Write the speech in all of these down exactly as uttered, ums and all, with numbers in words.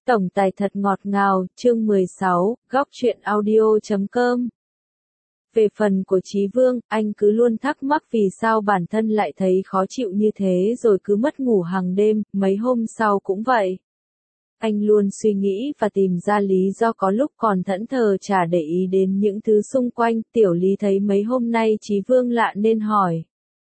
Tổng tài thật ngọt ngào, chương mười sáu, góc truyện audio chấm com. Về phần của Chí Vương, anh cứ luôn thắc mắc vì sao bản thân lại thấy khó chịu như thế rồi cứ mất ngủ hàng đêm, mấy hôm sau cũng vậy. Anh luôn suy nghĩ và tìm ra lý do, có lúc còn thẫn thờ chả để ý đến những thứ xung quanh. Tiểu Lý thấy mấy hôm nay Chí Vương lạ nên hỏi.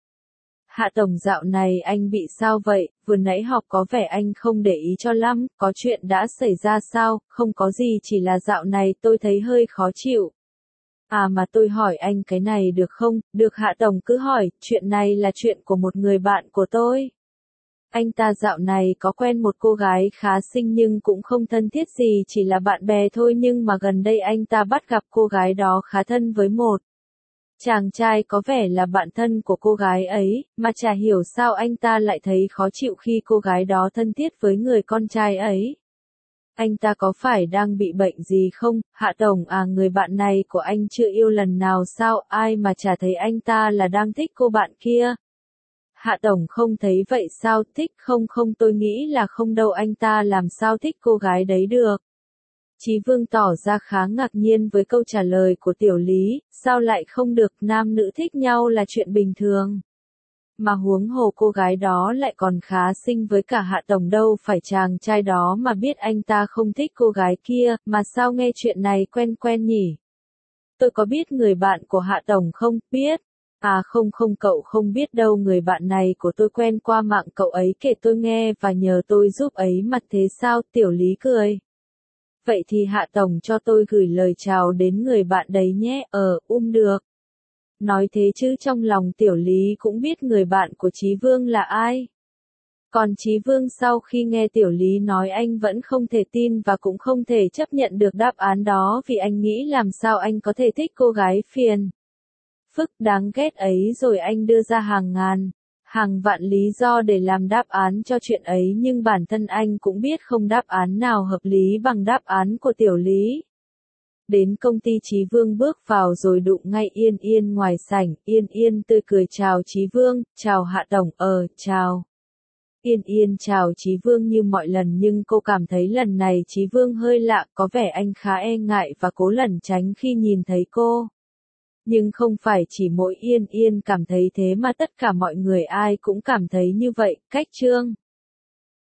Hạ Tổng, dạo này anh bị sao vậy? Vừa nãy học có vẻ anh không để ý cho lắm, có chuyện đã xảy ra sao? Không có gì, chỉ là dạo này tôi thấy hơi khó chịu. À mà tôi hỏi anh cái này được không? Được Hạ Tổng cứ hỏi, chuyện này là chuyện của một người bạn của tôi. Anh ta dạo này có quen một cô gái khá xinh nhưng cũng không thân thiết gì, chỉ là bạn bè thôi, nhưng mà gần đây anh ta bắt gặp cô gái đó khá thân với một chàng trai có vẻ là bạn thân của cô gái ấy, mà chả hiểu sao anh ta lại thấy khó chịu khi cô gái đó thân thiết với người con trai ấy. Anh ta có phải đang bị bệnh gì không? Hạ Tổng à, người bạn này của anh chưa yêu lần nào sao? Ai mà chả thấy anh ta là đang thích cô bạn kia. Hạ Tổng không thấy vậy sao? Thích không? Không, tôi nghĩ là không đâu, anh ta làm sao thích cô gái đấy được. Chí Vương tỏ ra khá ngạc nhiên với câu trả lời của Tiểu Lý, sao lại không được, nam nữ thích nhau là chuyện bình thường. Mà huống hồ cô gái đó lại còn khá xinh với cả Hạ Tổng, đâu phải chàng trai đó mà biết anh ta không thích cô gái kia, mà sao nghe chuyện này quen quen nhỉ? Tôi có biết người bạn của Hạ Tổng không? Biết. À không không, cậu không biết đâu, người bạn này của tôi quen qua mạng, cậu ấy kể tôi nghe và nhờ tôi giúp ấy mà. Thế sao? Tiểu Lý cười. Vậy thì Hạ Tổng cho tôi gửi lời chào đến người bạn đấy nhé. Ờ, um được. Nói thế chứ trong lòng Tiểu Lý cũng biết người bạn của Chí Vương là ai. Còn Chí Vương sau khi nghe Tiểu Lý nói anh vẫn không thể tin và cũng không thể chấp nhận được đáp án đó, vì anh nghĩ làm sao anh có thể thích cô gái phiền phức đáng ghét ấy, rồi anh đưa ra hàng ngàn, hàng vạn lý do để làm đáp án cho chuyện ấy, nhưng bản thân anh cũng biết không đáp án nào hợp lý bằng đáp án của Tiểu Lý. Đến công ty, Chí Vương bước vào rồi đụng ngay Yên Yên ngoài sảnh. Yên Yên tươi cười chào Chí Vương, chào Hạ Tổng. Ờ, chào. Yên Yên chào Chí Vương như mọi lần, nhưng cô cảm thấy lần này Chí Vương hơi lạ, có vẻ anh khá e ngại và cố lẩn tránh khi nhìn thấy cô. Nhưng không phải chỉ mỗi Yên Yên cảm thấy thế mà tất cả mọi người ai cũng cảm thấy như vậy. Cách chương